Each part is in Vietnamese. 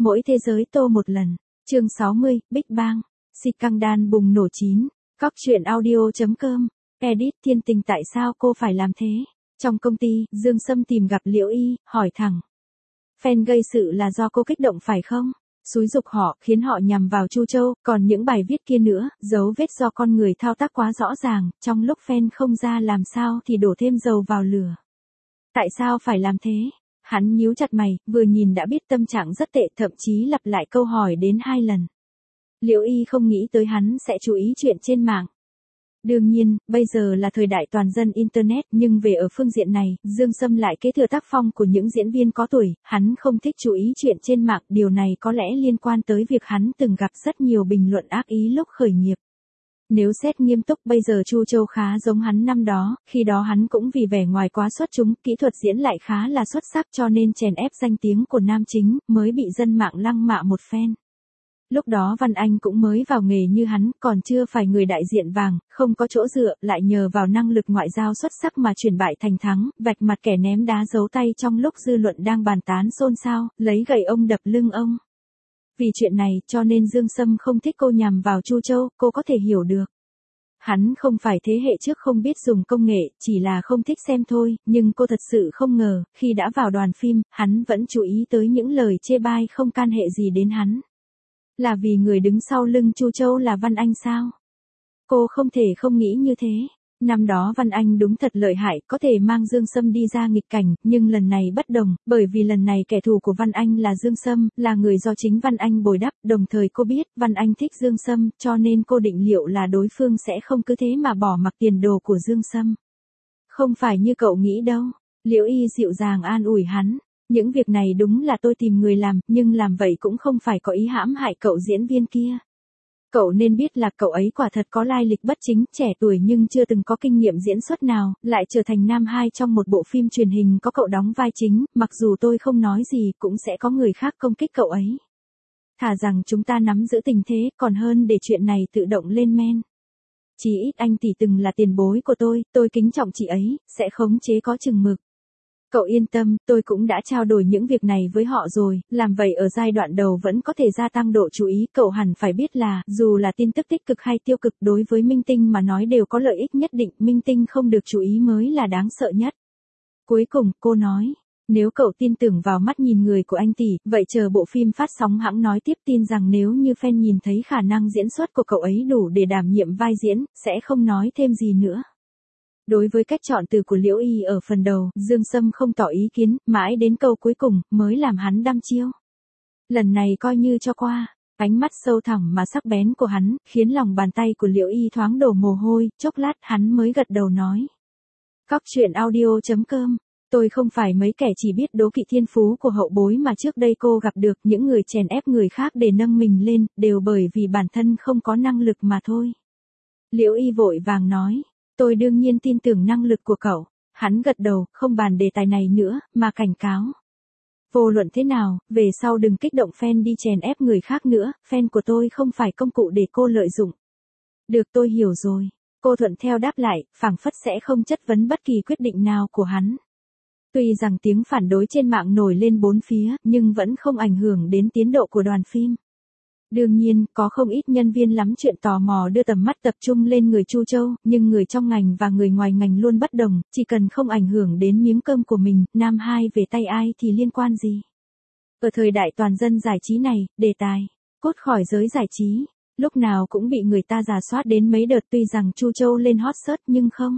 Mỗi thế giới tô một lần. Chương 60, Big Bang. Scandal bùng nổ 9. Cóc truyện audio.com. Edit Thiên Tình tại sao cô phải làm thế? Trong công ty, Dương Sâm tìm gặp Liễu Y, hỏi thẳng. Fan gây sự là do cô kích động phải không? Xúi giục họ, khiến họ nhằm vào Chu Châu, còn những bài viết kia nữa, dấu vết do con người thao tác quá rõ ràng, trong lúc fan không ra làm sao thì đổ thêm dầu vào lửa. Tại sao phải làm thế? Hắn nhíu chặt mày, vừa nhìn đã biết tâm trạng rất tệ, thậm chí lặp lại câu hỏi đến 2 lần. Liễu Y không nghĩ tới hắn sẽ chú ý chuyện trên mạng. Đương nhiên, bây giờ là thời đại toàn dân Internet, nhưng về ở phương diện này, Dương Sâm lại kế thừa tác phong của những diễn viên có tuổi, hắn không thích chú ý chuyện trên mạng, điều này có lẽ liên quan tới việc hắn từng gặp rất nhiều bình luận ác ý lúc khởi nghiệp. Nếu xét nghiêm túc bây giờ Chu Châu khá giống hắn năm đó, khi đó hắn cũng vì vẻ ngoài quá xuất chúng, kỹ thuật diễn lại khá là xuất sắc cho nên chèn ép danh tiếng của nam chính, mới bị dân mạng lăng mạ một phen. Lúc đó Văn Anh cũng mới vào nghề như hắn, còn chưa phải người đại diện vàng, không có chỗ dựa, lại nhờ vào năng lực ngoại giao xuất sắc mà chuyển bại thành thắng, vạch mặt kẻ ném đá giấu tay trong lúc dư luận đang bàn tán xôn xao, lấy gậy ông đập lưng ông. Vì chuyện này, cho nên Dương Sâm không thích cô nhằm vào Chu Châu, cô có thể hiểu được. Hắn không phải thế hệ trước không biết dùng công nghệ, chỉ là không thích xem thôi, nhưng cô thật sự không ngờ, khi đã vào đoàn phim, hắn vẫn chú ý tới những lời chê bai không can hệ gì đến hắn. Là vì người đứng sau lưng Chu Châu là Văn Anh sao? Cô không thể không nghĩ như thế. Năm đó Văn Anh đúng thật lợi hại, có thể mang Dương Sâm đi ra nghịch cảnh, nhưng lần này bất đồng, bởi vì lần này kẻ thù của Văn Anh là Dương Sâm, là người do chính Văn Anh bồi đắp, đồng thời cô biết Văn Anh thích Dương Sâm, cho nên cô định liệu là đối phương sẽ không cứ thế mà bỏ mặc tiền đồ của Dương Sâm. Không phải như cậu nghĩ đâu. Liễu Y dịu dàng an ủi hắn. Những việc này đúng là tôi tìm người làm, nhưng làm vậy cũng không phải có ý hãm hại cậu diễn viên kia. Cậu nên biết là cậu ấy quả thật có lai lịch bất chính, trẻ tuổi nhưng chưa từng có kinh nghiệm diễn xuất nào, lại trở thành nam hai trong một bộ phim truyền hình có cậu đóng vai chính, mặc dù tôi không nói gì cũng sẽ có người khác công kích cậu ấy. Thà rằng chúng ta nắm giữ tình thế, còn hơn để chuyện này tự động lên men. Chí ít anh tỷ từng là tiền bối của tôi kính trọng chị ấy, sẽ khống chế có chừng mực. Cậu yên tâm, tôi cũng đã trao đổi những việc này với họ rồi, làm vậy ở giai đoạn đầu vẫn có thể gia tăng độ chú ý. Cậu hẳn phải biết là, dù là tin tức tích cực hay tiêu cực đối với minh tinh mà nói đều có lợi ích nhất định, minh tinh không được chú ý mới là đáng sợ nhất. Cuối cùng, cô nói, nếu cậu tin tưởng vào mắt nhìn người của anh tỷ, vậy chờ bộ phim phát sóng hãng nói tiếp, tin rằng nếu như fan nhìn thấy khả năng diễn xuất của cậu ấy đủ để đảm nhiệm vai diễn, sẽ không nói thêm gì nữa. Đối với cách chọn từ của Liễu Y ở phần đầu, Dương Sâm không tỏ ý kiến, mãi đến câu cuối cùng, mới làm hắn đăm chiêu. Lần này coi như cho qua, ánh mắt sâu thẳm mà sắc bén của hắn, khiến lòng bàn tay của Liễu Y thoáng đổ mồ hôi, chốc lát hắn mới gật đầu nói. Cóc truyện audio.com. Tôi không phải mấy kẻ chỉ biết đố kỵ thiên phú của hậu bối mà trước đây cô gặp được, những người chèn ép người khác để nâng mình lên, đều bởi vì bản thân không có năng lực mà thôi. Liễu Y vội vàng nói. Tôi đương nhiên tin tưởng năng lực của cậu. Hắn gật đầu, không bàn đề tài này nữa, mà cảnh cáo. Vô luận thế nào, về sau đừng kích động fan đi chèn ép người khác nữa, fan của tôi không phải công cụ để cô lợi dụng. Được, tôi hiểu rồi. Cô thuận theo đáp lại, phảng phất sẽ không chất vấn bất kỳ quyết định nào của hắn. Tuy rằng tiếng phản đối trên mạng nổi lên bốn phía, nhưng vẫn không ảnh hưởng đến tiến độ của đoàn phim. Đương nhiên, có không ít nhân viên lắm chuyện tò mò đưa tầm mắt tập trung lên người Chu Châu, nhưng người trong ngành và người ngoài ngành luôn bất đồng, chỉ cần không ảnh hưởng đến miếng cơm của mình, nam hai về tay ai thì liên quan gì. Ở thời đại toàn dân giải trí này, đề tài, cốt khỏi giới giải trí, lúc nào cũng bị người ta rà soát đến mấy đợt, tuy rằng Chu Châu lên hot search nhưng không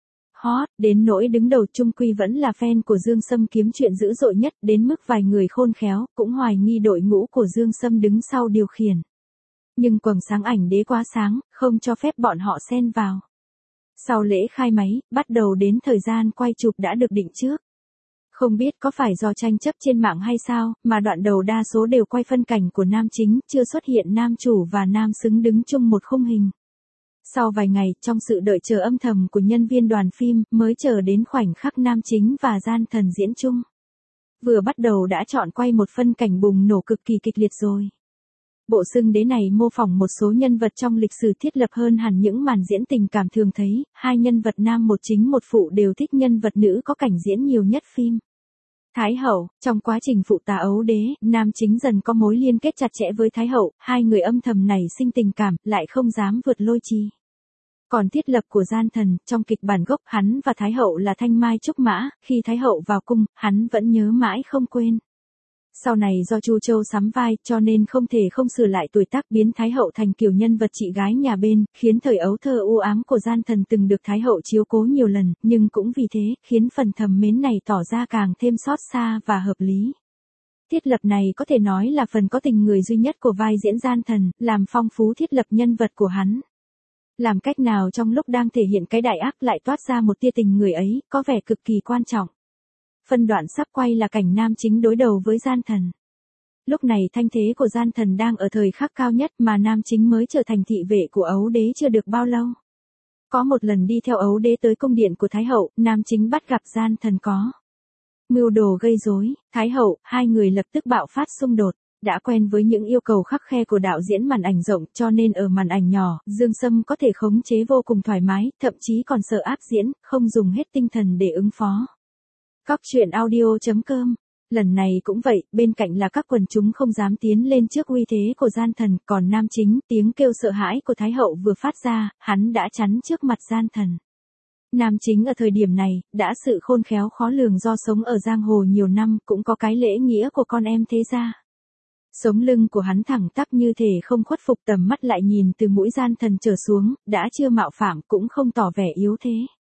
hot, đến nỗi đứng đầu chung quy vẫn là fan của Dương Sâm kiếm chuyện dữ dội nhất, đến mức vài người khôn khéo, cũng hoài nghi đội ngũ của Dương Sâm đứng sau điều khiển. Nhưng quầng sáng ảnh đế quá sáng, không cho phép bọn họ xen vào. Sau lễ khai máy, bắt đầu đến thời gian quay chụp đã được định trước. Không biết có phải do tranh chấp trên mạng hay sao, mà đoạn đầu đa số đều quay phân cảnh của nam chính, chưa xuất hiện nam chủ và nam xứng đứng chung một khung hình. Sau vài ngày, trong sự đợi chờ âm thầm của nhân viên đoàn phim, mới chờ đến khoảnh khắc nam chính và gian thần diễn chung. Vừa bắt đầu đã chọn quay một phân cảnh bùng nổ cực kỳ kịch liệt rồi. Bộ xưng đế này mô phỏng một số nhân vật trong lịch sử thiết lập hơn hẳn những màn diễn tình cảm thường thấy, hai nhân vật nam một chính một phụ đều thích nhân vật nữ có cảnh diễn nhiều nhất phim. Thái hậu, trong quá trình phụ tá ấu đế, nam chính dần có mối liên kết chặt chẽ với Thái hậu, hai người âm thầm nảy sinh tình cảm, lại không dám vượt lôi chi. Còn thiết lập của gian thần, trong kịch bản gốc hắn và Thái hậu là thanh mai trúc mã, khi Thái hậu vào cung, hắn vẫn nhớ mãi không quên. Sau này do Chu Châu sắm vai, cho nên không thể không sửa lại tuổi tác biến Thái hậu thành kiểu nhân vật chị gái nhà bên, khiến thời ấu thơ u ám của gian thần từng được Thái hậu chiếu cố nhiều lần, nhưng cũng vì thế, khiến phần thầm mến này tỏ ra càng thêm xót xa và hợp lý. Thiết lập này có thể nói là phần có tình người duy nhất của vai diễn gian thần, làm phong phú thiết lập nhân vật của hắn. Làm cách nào trong lúc đang thể hiện cái đại ác lại toát ra một tia tình người ấy, có vẻ cực kỳ quan trọng. Phân đoạn sắp quay là cảnh nam chính đối đầu với gian thần. Lúc này thanh thế của gian thần đang ở thời khắc cao nhất mà nam chính mới trở thành thị vệ của ấu đế chưa được bao lâu. Có một lần đi theo ấu đế tới cung điện của Thái hậu, nam chính bắt gặp gian thần có mưu đồ gây rối, Thái hậu, hai người lập tức bạo phát xung đột. Đã quen với những yêu cầu khắt khe của đạo diễn màn ảnh rộng cho nên ở màn ảnh nhỏ, Dương Sâm có thể khống chế vô cùng thoải mái, thậm chí còn sợ áp diễn, không dùng hết tinh thần để ứng phó. Các chuyện audio.com. Lần này cũng vậy, bên cạnh là các quần chúng không dám tiến lên trước uy thế của gian thần, còn nam chính, tiếng kêu sợ hãi của Thái hậu vừa phát ra, hắn đã chắn trước mặt gian thần. Nam chính ở thời điểm này, đã sự khôn khéo khó lường do sống ở giang hồ nhiều năm, cũng có cái lễ nghĩa của con em thế gia. Sống lưng của hắn thẳng tắp như thể không khuất phục, tầm mắt lại nhìn từ mũi gian thần trở xuống, đã chưa mạo phạm cũng không tỏ vẻ yếu thế.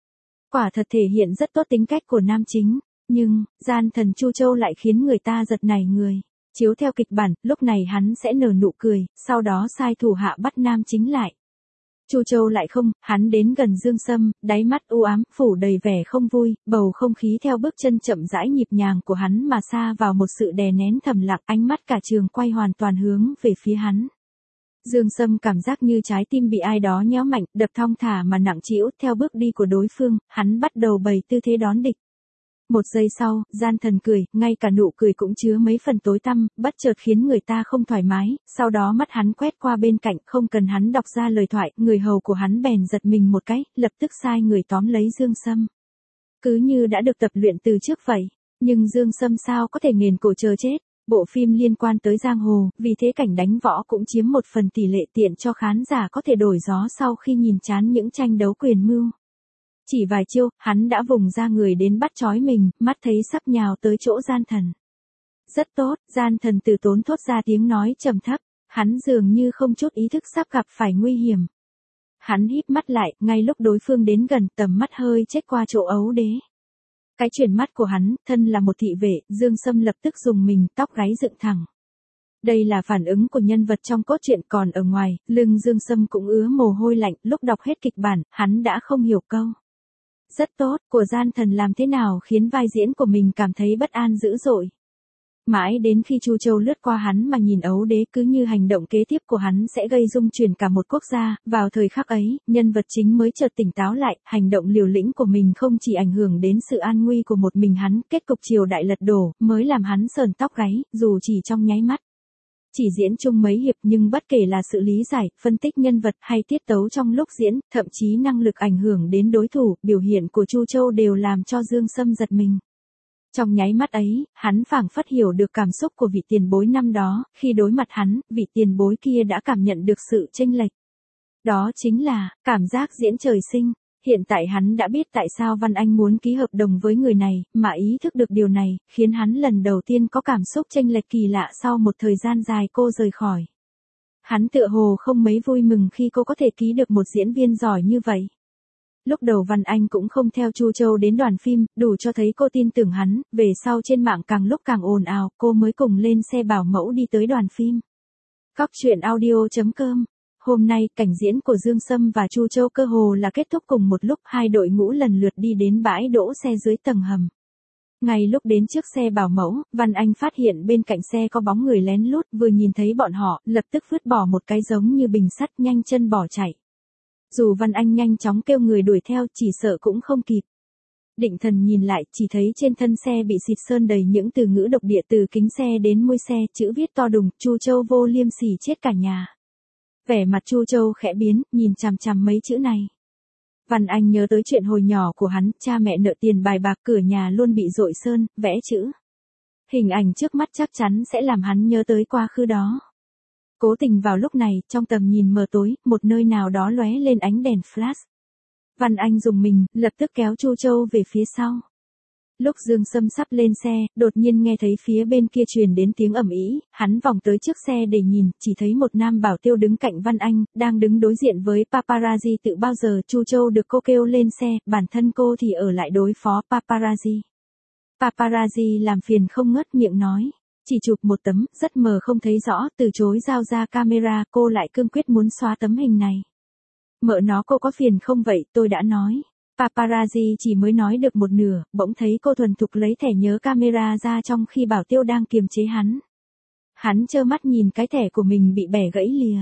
Quả thật thể hiện rất tốt tính cách của nam chính, nhưng, gian thần Chu Châu lại khiến người ta giật nảy người. Chiếu theo kịch bản, lúc này hắn sẽ nở nụ cười, sau đó sai thủ hạ bắt nam chính lại. Chu Châu lại không, hắn đến gần Dương Sâm, đáy mắt u ám, phủ đầy vẻ không vui, bầu không khí theo bước chân chậm rãi nhịp nhàng của hắn mà xa vào một sự đè nén thầm lặng, ánh mắt cả trường quay hoàn toàn hướng về phía hắn. Dương Sâm cảm giác như trái tim bị ai đó nhéo mạnh, đập thong thả mà nặng trĩu, theo bước đi của đối phương, hắn bắt đầu bày tư thế đón địch. Một giây sau, gian thần cười, ngay cả nụ cười cũng chứa mấy phần tối tăm, bất chợt khiến người ta không thoải mái, sau đó mắt hắn quét qua bên cạnh, không cần hắn đọc ra lời thoại, người hầu của hắn bèn giật mình một cái, lập tức sai người tóm lấy Dương Sâm. Cứ như đã được tập luyện từ trước vậy, nhưng Dương Sâm sao có thể nghền cổ chờ chết. Bộ phim liên quan tới giang hồ, vì thế cảnh đánh võ cũng chiếm một phần tỷ lệ tiện cho khán giả có thể đổi gió sau khi nhìn chán những tranh đấu quyền mưu. Chỉ vài chiêu, hắn đã vùng ra người đến bắt trói mình, mắt thấy sắp nhào tới chỗ gian thần. Rất tốt, gian thần từ tốn thốt ra tiếng nói trầm thấp, hắn dường như không chút ý thức sắp gặp phải nguy hiểm. Hắn híp mắt lại, ngay lúc đối phương đến gần, tầm mắt hơi chếch qua chỗ ấu đế. Cái chuyển mắt của hắn, thân là một thị vệ, Dương Sâm lập tức dùng mình, tóc gáy dựng thẳng. Đây là phản ứng của nhân vật trong cốt truyện, còn ở ngoài, lưng Dương Sâm cũng ứa mồ hôi lạnh, lúc đọc hết kịch bản, hắn đã không hiểu câu. Rất tốt, của gian thần làm thế nào khiến vai diễn của mình cảm thấy bất an dữ dội. Mãi đến khi Chu Châu lướt qua hắn mà nhìn ấu đế, cứ như hành động kế tiếp của hắn sẽ gây rung chuyển cả một quốc gia, vào thời khắc ấy, nhân vật chính mới chợt tỉnh táo lại, hành động liều lĩnh của mình không chỉ ảnh hưởng đến sự an nguy của một mình hắn, kết cục triều đại lật đổ, mới làm hắn sờn tóc gáy, dù chỉ trong nháy mắt. Chỉ diễn chung mấy hiệp nhưng bất kể là sự lý giải, phân tích nhân vật hay tiết tấu trong lúc diễn, thậm chí năng lực ảnh hưởng đến đối thủ, biểu hiện của Chu Châu đều làm cho Dương Sâm giật mình. Trong nháy mắt ấy, hắn phảng phất hiểu được cảm xúc của vị tiền bối năm đó, khi đối mặt hắn, vị tiền bối kia đã cảm nhận được sự chênh lệch. Đó chính là, cảm giác diễn trời sinh. Hiện tại hắn đã biết tại sao Văn Anh muốn ký hợp đồng với người này, mà ý thức được điều này, khiến hắn lần đầu tiên có cảm xúc chênh lệch kỳ lạ sau một thời gian dài cô rời khỏi. Hắn tựa hồ không mấy vui mừng khi cô có thể ký được một diễn viên giỏi như vậy. Lúc đầu Văn Anh cũng không theo Chu Châu đến đoàn phim, đủ cho thấy cô tin tưởng hắn, về sau trên mạng càng lúc càng ồn ào, cô mới cùng lên xe bảo mẫu đi tới đoàn phim. Các chuyện audio.com. Hôm nay, cảnh diễn của Dương Sâm và Chu Châu cơ hồ là kết thúc cùng một lúc, hai đội ngũ lần lượt đi đến bãi đỗ xe dưới tầng hầm. Ngay lúc đến trước xe bảo mẫu, Văn Anh phát hiện bên cạnh xe có bóng người lén lút, vừa nhìn thấy bọn họ, lập tức vứt bỏ một cái giống như bình sắt, nhanh chân bỏ chạy. Dù Văn Anh nhanh chóng kêu người đuổi theo, chỉ sợ cũng không kịp. Định thần nhìn lại, chỉ thấy trên thân xe bị xịt sơn đầy những từ ngữ độc địa, từ kính xe đến mui xe, chữ viết to đùng, Chu Châu vô liêm sỉ chết cả nhà. Vẻ mặt Chu Châu khẽ biến, nhìn chằm chằm mấy chữ này. Văn Anh nhớ tới chuyện hồi nhỏ của hắn, cha mẹ nợ tiền bài bạc, cửa nhà luôn bị dội sơn, vẽ chữ. Hình ảnh trước mắt chắc chắn sẽ làm hắn nhớ tới quá khứ đó. Cố tình vào lúc này, trong tầm nhìn mờ tối, một nơi nào đó lóe lên ánh đèn flash. Văn Anh dùng mình, lập tức kéo Chu Châu về phía sau. Lúc Dương Sâm sắp lên xe, đột nhiên nghe thấy phía bên kia truyền đến tiếng ầm ĩ, hắn vòng tới trước xe để nhìn, chỉ thấy một nam bảo tiêu đứng cạnh Văn Anh, đang đứng đối diện với paparazzi. Tự bao giờ Chu Châu được cô kêu lên xe, bản thân cô thì ở lại đối phó paparazzi. Paparazzi làm phiền không ngớt miệng nói. Chỉ chụp một tấm, rất mờ không thấy rõ, từ chối giao ra camera, cô lại cương quyết muốn xóa tấm hình này. Mợ nó cô có phiền không vậy, tôi đã nói. Paparazzi chỉ mới nói được một nửa, bỗng thấy cô thuần thục lấy thẻ nhớ camera ra trong khi bảo tiêu đang kiềm chế hắn. Hắn trơ mắt nhìn cái thẻ của mình bị bẻ gãy lìa.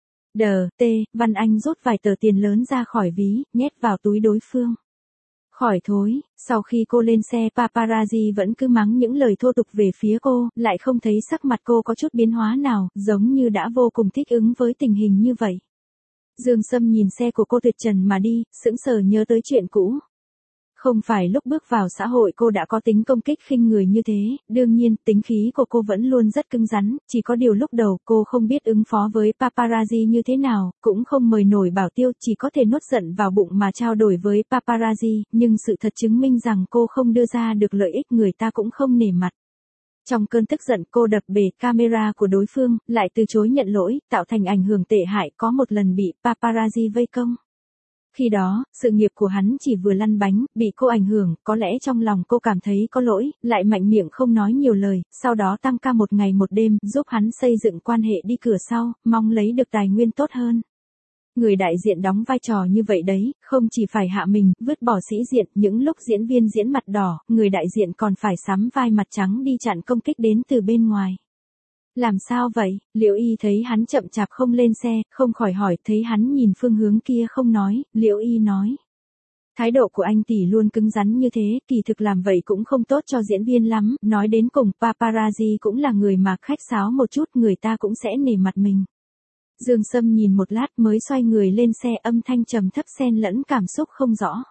Văn Anh rút vài tờ tiền lớn ra khỏi ví, nhét vào túi đối phương. Khỏi thối, sau khi cô lên xe paparazzi vẫn cứ mắng những lời thô tục về phía cô, lại không thấy sắc mặt cô có chút biến hóa nào, giống như đã vô cùng thích ứng với tình hình như vậy. Dương Sâm nhìn xe của cô tuyệt trần mà đi, sững sờ nhớ tới chuyện cũ. Không phải lúc bước vào xã hội cô đã có tính công kích khinh người như thế, đương nhiên tính khí của cô vẫn luôn rất cứng rắn, chỉ có điều lúc đầu cô không biết ứng phó với paparazzi như thế nào, cũng không mời nổi bảo tiêu, chỉ có thể nuốt giận vào bụng mà trao đổi với paparazzi, nhưng sự thật chứng minh rằng cô không đưa ra được lợi ích, người ta cũng không nể mặt. Trong cơn tức giận cô đập bể camera của đối phương, lại từ chối nhận lỗi, tạo thành ảnh hưởng tệ hại, có một lần bị paparazzi vây công. Khi đó, sự nghiệp của hắn chỉ vừa lăn bánh, bị cô ảnh hưởng, có lẽ trong lòng cô cảm thấy có lỗi, lại mạnh miệng không nói nhiều lời, sau đó tăng ca một ngày một đêm, giúp hắn xây dựng quan hệ đi cửa sau, mong lấy được tài nguyên tốt hơn. Người đại diện đóng vai trò như vậy đấy, không chỉ phải hạ mình, vứt bỏ sĩ diện, những lúc diễn viên diễn mặt đỏ, người đại diện còn phải sắm vai mặt trắng đi chặn công kích đến từ bên ngoài. Làm sao vậy? Liễu Y thấy hắn chậm chạp không lên xe, không khỏi hỏi, thấy hắn nhìn phương hướng kia không nói, Liễu Y nói. Thái độ của anh tỷ luôn cứng rắn như thế, kỳ thực làm vậy cũng không tốt cho diễn viên lắm, nói đến cùng paparazzi cũng là người mà khách sáo một chút, người ta cũng sẽ nể mặt mình. Dương Sâm nhìn một lát mới xoay người lên xe, âm thanh trầm thấp xen lẫn cảm xúc không rõ.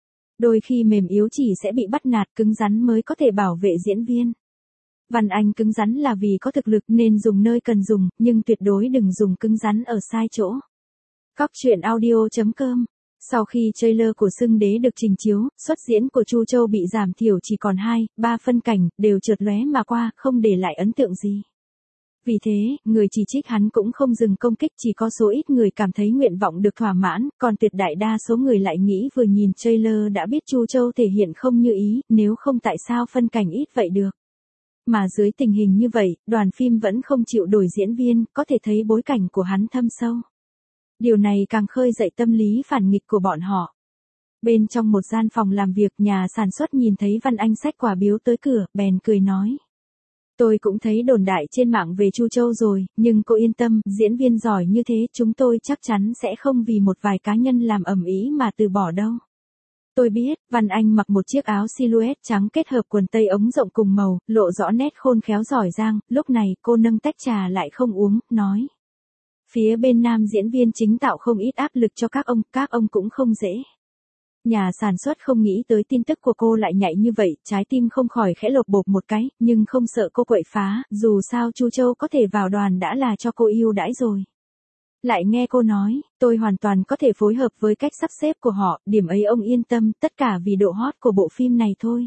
Đôi khi mềm yếu chỉ sẽ bị bắt nạt, cứng rắn mới có thể bảo vệ diễn viên. Văn Anh cứng rắn là vì có thực lực nên dùng nơi cần dùng, nhưng tuyệt đối đừng dùng cứng rắn ở sai chỗ. Cóc truyện audio.com. Sau khi trailer của Xưng Đế được trình chiếu, xuất diễn của Chu Châu bị giảm thiểu chỉ còn 2-3 phân cảnh, đều chợt lóe mà qua, không để lại ấn tượng gì. Vì thế, người chỉ trích hắn cũng không dừng công kích, chỉ có số ít người cảm thấy nguyện vọng được thỏa mãn, còn tuyệt đại đa số người lại nghĩ vừa nhìn trailer đã biết Chu Châu thể hiện không như ý, nếu không tại sao phân cảnh ít vậy được. Mà dưới tình hình như vậy, đoàn phim vẫn không chịu đổi diễn viên, có thể thấy bối cảnh của hắn thâm sâu. Điều này càng khơi dậy tâm lý phản nghịch của bọn họ. Bên trong một gian phòng làm việc, nhà sản xuất nhìn thấy Văn Anh xách quà biếu tới cửa, bèn cười nói. Tôi cũng thấy đồn đại trên mạng về Chu Châu rồi, nhưng cô yên tâm, diễn viên giỏi như thế chúng tôi chắc chắn sẽ không vì một vài cá nhân làm ầm ĩ mà từ bỏ đâu. Tôi biết, Văn Anh mặc một chiếc áo silhouette trắng kết hợp quần tây ống rộng cùng màu, lộ rõ nét khôn khéo giỏi giang, lúc này cô nâng tách trà lại không uống, nói. Phía bên nam diễn viên chính tạo không ít áp lực cho các ông cũng không dễ. Nhà sản xuất không nghĩ tới tin tức của cô lại nhạy như vậy, trái tim không khỏi khẽ lột bột một cái, nhưng không sợ cô quậy phá, dù sao Chu Châu có thể vào đoàn đã là cho cô ưu đãi rồi. Lại nghe cô nói, tôi hoàn toàn có thể phối hợp với cách sắp xếp của họ, điểm ấy ông yên tâm, tất cả vì độ hot của bộ phim này thôi.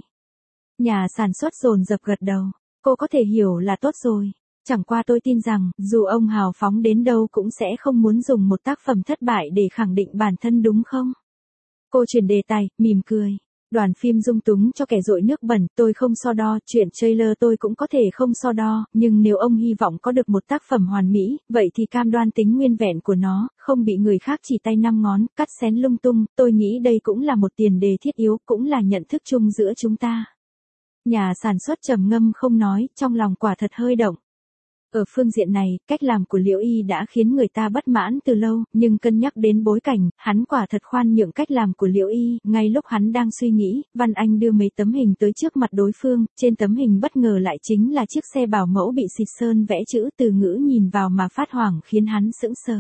Nhà sản xuất dồn dập gật đầu, cô có thể hiểu là tốt rồi. Chẳng qua tôi tin rằng, dù ông hào phóng đến đâu cũng sẽ không muốn dùng một tác phẩm thất bại để khẳng định bản thân đúng không? Cô chuyển đề tài, mỉm cười. Đoàn phim dung túng cho kẻ dội nước bẩn, tôi không so đo, chuyện trailer tôi cũng có thể không so đo, nhưng nếu ông hy vọng có được một tác phẩm hoàn mỹ, vậy thì cam đoan tính nguyên vẹn của nó, không bị người khác chỉ tay năm ngón, cắt xén lung tung, tôi nghĩ đây cũng là một tiền đề thiết yếu, cũng là nhận thức chung giữa chúng ta. Nhà sản xuất trầm ngâm không nói, trong lòng quả thật hơi động. Ở phương diện này, cách làm của Liễu Y đã khiến người ta bất mãn từ lâu, nhưng cân nhắc đến bối cảnh, hắn quả thật khoan nhượng cách làm của Liễu Y, ngay lúc hắn đang suy nghĩ, Văn Anh đưa mấy tấm hình tới trước mặt đối phương, trên tấm hình bất ngờ lại chính là chiếc xe bảo mẫu bị xịt sơn vẽ chữ từ ngữ nhìn vào mà phát hoảng khiến hắn sững sờ.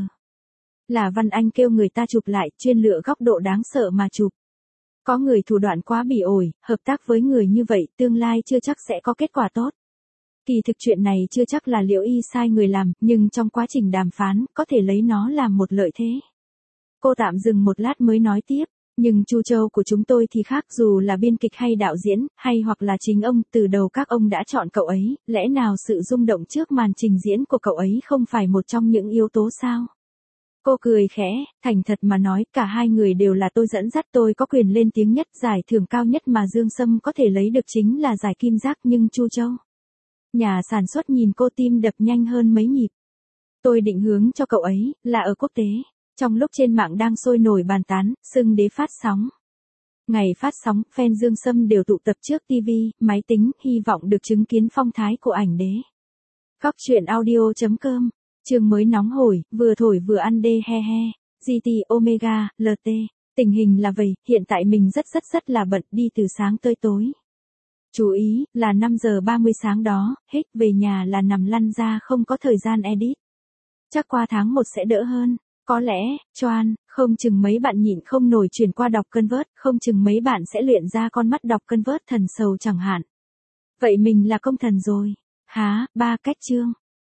Là Văn Anh kêu người ta chụp lại, chuyên lựa góc độ đáng sợ mà chụp. Có người thủ đoạn quá bỉ ổi, hợp tác với người như vậy, tương lai chưa chắc sẽ có kết quả tốt. Kỳ thực chuyện này chưa chắc là Liễu Y sai người làm, nhưng trong quá trình đàm phán, có thể lấy nó làm một lợi thế. Cô tạm dừng một lát mới nói tiếp, nhưng Chu Châu của chúng tôi thì khác, dù là biên kịch hay đạo diễn, hay hoặc là chính ông, từ đầu các ông đã chọn cậu ấy, lẽ nào sự rung động trước màn trình diễn của cậu ấy không phải một trong những yếu tố sao? Cô cười khẽ, thành thật mà nói, cả hai người đều là tôi dẫn dắt, tôi có quyền lên tiếng nhất, giải thưởng cao nhất mà Dương Sâm có thể lấy được chính là giải Kim Giác, nhưng Chu Châu. Nhà sản xuất nhìn cô, tim đập nhanh hơn mấy nhịp. Tôi định hướng cho cậu ấy, là ở quốc tế. Trong lúc trên mạng đang sôi nổi bàn tán, xưng đế phát sóng. Ngày phát sóng, fan Dương Sâm đều tụ tập trước TV, máy tính, hy vọng được chứng kiến phong thái của ảnh đế. Cóc truyện audio.com, chương mới nóng hổi, vừa thổi vừa ăn đê he he, GT Omega, LT. Tình hình là vậy, hiện tại mình rất là bận, đi từ sáng tới tối. Chú ý, là 5 giờ 30 sáng đó, hết về nhà là nằm lăn ra, không có thời gian edit. Chắc qua tháng 1 sẽ đỡ hơn. Có lẽ, choan, không chừng mấy bạn nhịn không nổi chuyển qua đọc Convert, không chừng mấy bạn sẽ luyện ra con mắt đọc Convert thần sầu chẳng hạn. Vậy mình là công thần rồi. Há, 3 cách chương.